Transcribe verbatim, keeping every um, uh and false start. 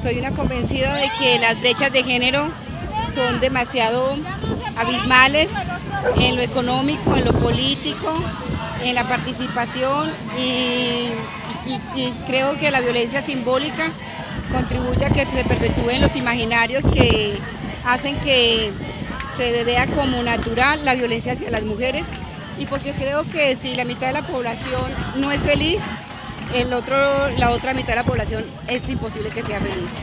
soy una convencida de que las brechas de género son demasiado abismales en lo económico, en lo político, en la participación y, y, y creo que la violencia simbólica contribuye a que se perpetúen los imaginarios que hacen que se vea como natural la violencia hacia las mujeres, y porque creo que si la mitad de la población no es feliz, el otro, la otra mitad de la población es imposible que sea feliz.